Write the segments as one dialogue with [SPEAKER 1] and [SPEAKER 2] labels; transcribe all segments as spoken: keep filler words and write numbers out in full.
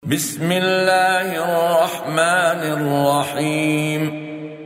[SPEAKER 1] بسم الله الرحمن الرحيم.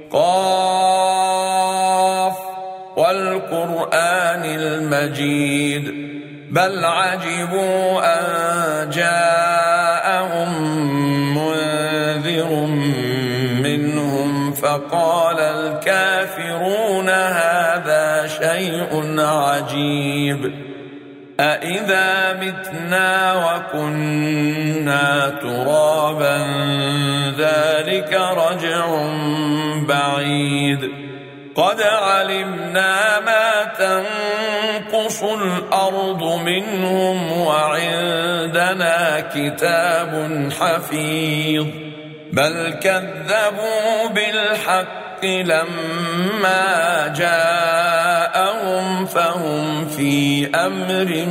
[SPEAKER 1] قاف والقرآن المجيد بل عجبوا أن جاءهم منذر منهم فقال الكافرون هذا شيء عجيب أإذا متنا وكنا ترابا ذلك رجع بعيد قد علمنا ما تنقص الأرض منهم وعندنا كتاب حفيظ بل كذبوا بالحق لما جاءهم فهم في أمر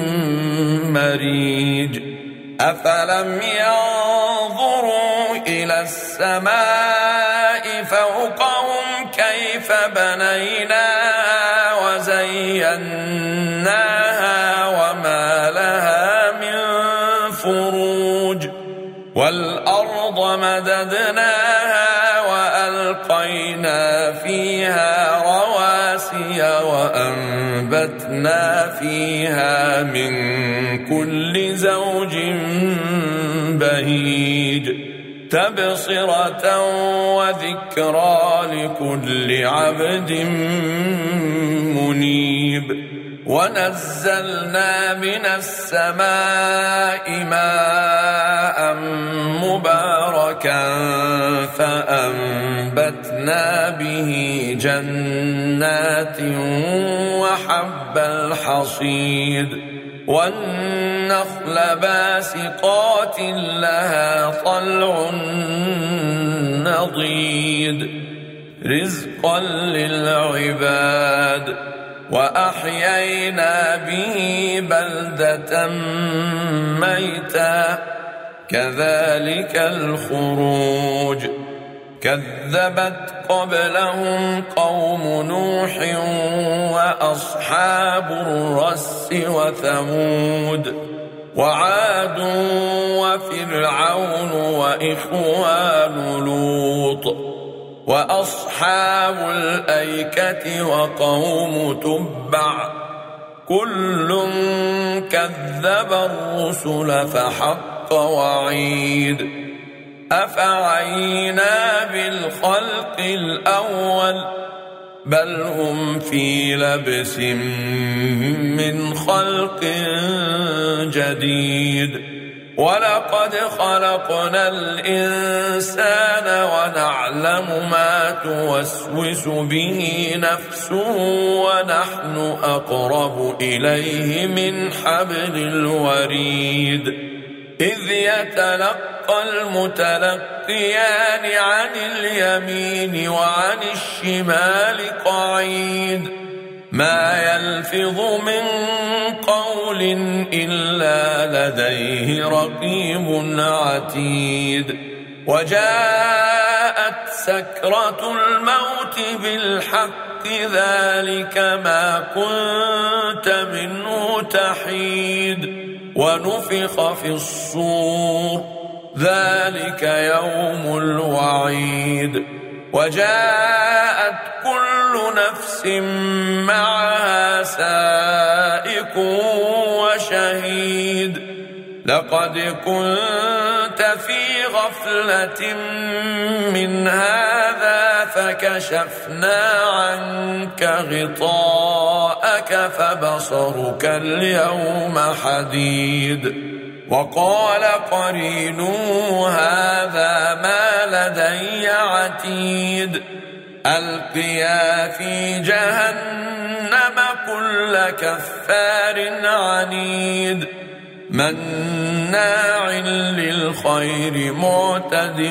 [SPEAKER 1] مريج أفلم ينظروا إلى السماء فوقهم كيف بنيناها وزيناها وما لها من فروج والأرض مددناها وألقينا فيها رواسي وأنبتنا فيها من كل زوج بهيج تبصرة وذكرى لكل عبد منيب ونزلنا من السماء ماء مباركا فأنبتنا به جنات وحب الحصيد والنخل باسقات لها طلع نضيد رزقا للعباد وأحيينا به بلدة ميتا كذلك الخروج كذبت قبلهم قوم نوح وأصحاب الرس وثمود وعاد وفرعون وإخوان لوط وأصحاب الأيكة وقوم تبع كل كذب الرسل فحق وعيد أفعينا بالخلق الأول بل هم في لبس من خلق جديد ولقد خلقنا الإنسان ونعلم ما توسوس به نفسه ونحن أقرب إليه من حبل الوريد إذ يتلقى المتلقيان عن اليمين وعن الشمال قعيد ما يلفظ من قول إلا لديه رقيب عتيد وجاءت سكرة الموت بالحق ذلك ما كنت منه تحيد ونفخ في الصور ذلك يوم الوعيد وجاءت كل نفس معها سائق وشهيد لقد كنت في غفلة من هذا فكشفنا عنك غطاءك فبصرك اليوم حديد وقال قرينه هذا ما لدي عتيد ألقيا في جهنم كل كفار عنيد مناع للخير معتد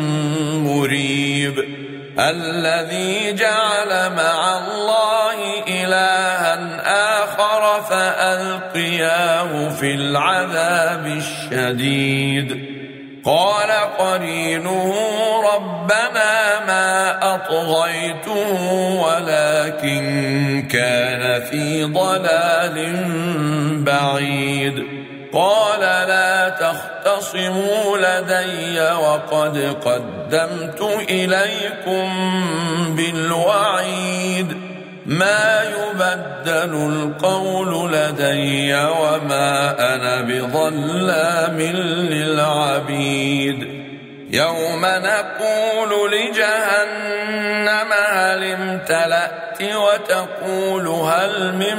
[SPEAKER 1] مريب الذي جعل مع الله إلها آخر فألقياه في العذاب الشديد قال قرينه ربنا ما أطغيته ولكن كان في ضلال بعيد قال لا تختصموا لدي وقد قدمت إليكم بالوعيد ما يبدل القول لدي وما أنا بظلام للعبيد يوم نقول لجهنم هل امتلأت وتقول هل من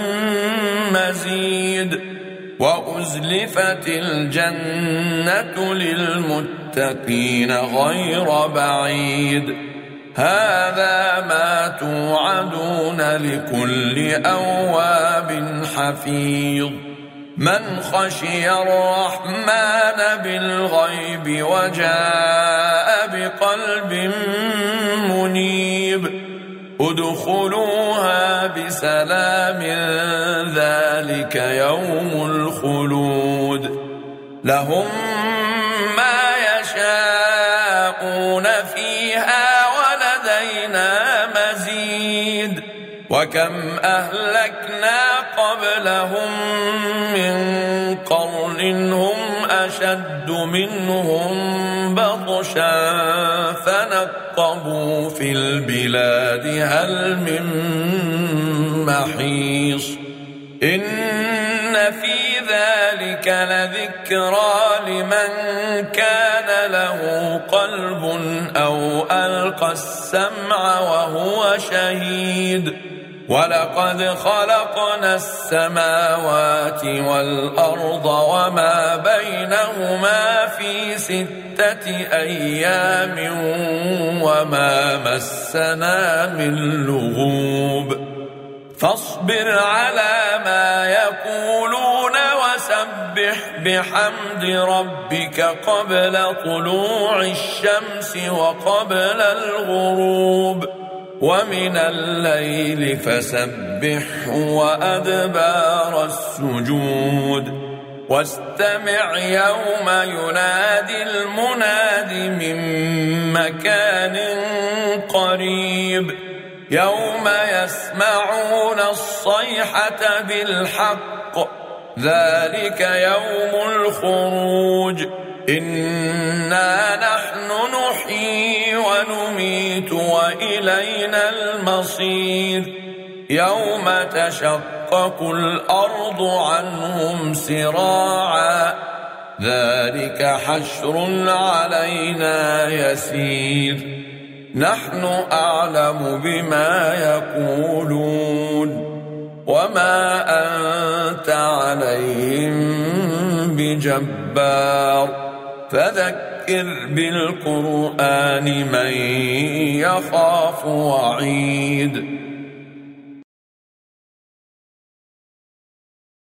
[SPEAKER 1] مزيد وأزلفت الجنة للمتقين غير بعيد هذا ما توعدون لكل أواب حفيظ من خشي الرحمن بالغيب وجاء بقلب منيب ادخلوها بسلام ذلك يوم الخلود لهم ما يشاءون فيها ولدينا مزيد وكم أهلكنا قبلهم من قرن هم أشد منهم بطشا فنقبوا في البلاد هل من محيص إن في ذلك لذكرى لمن كان له قلب أو ألقى السمع وهو شهيد ولقد خلقنا السماوات والأرض وما بينهما في ستة أيام وما مسنا من لغوب فاصبر على ما يقولون وسبح بحمد ربك قبل طلوع الشمس وقبل الغروب ومن الليل فسبحه وأدبار السجود واستمع يوم ينادي المناد من مكان قريب يوم يسمعون الصيحة بالحق ذلك يوم الخروج إنا نحن نحيي ونميت وإلينا المصير يوم تشقق الأرض عنهم سراعا ذلك حشر علينا يسير نحن أعلم بما يقولون وما أنت عليهم بجبار فذكر بالقرآن من يخاف وعيد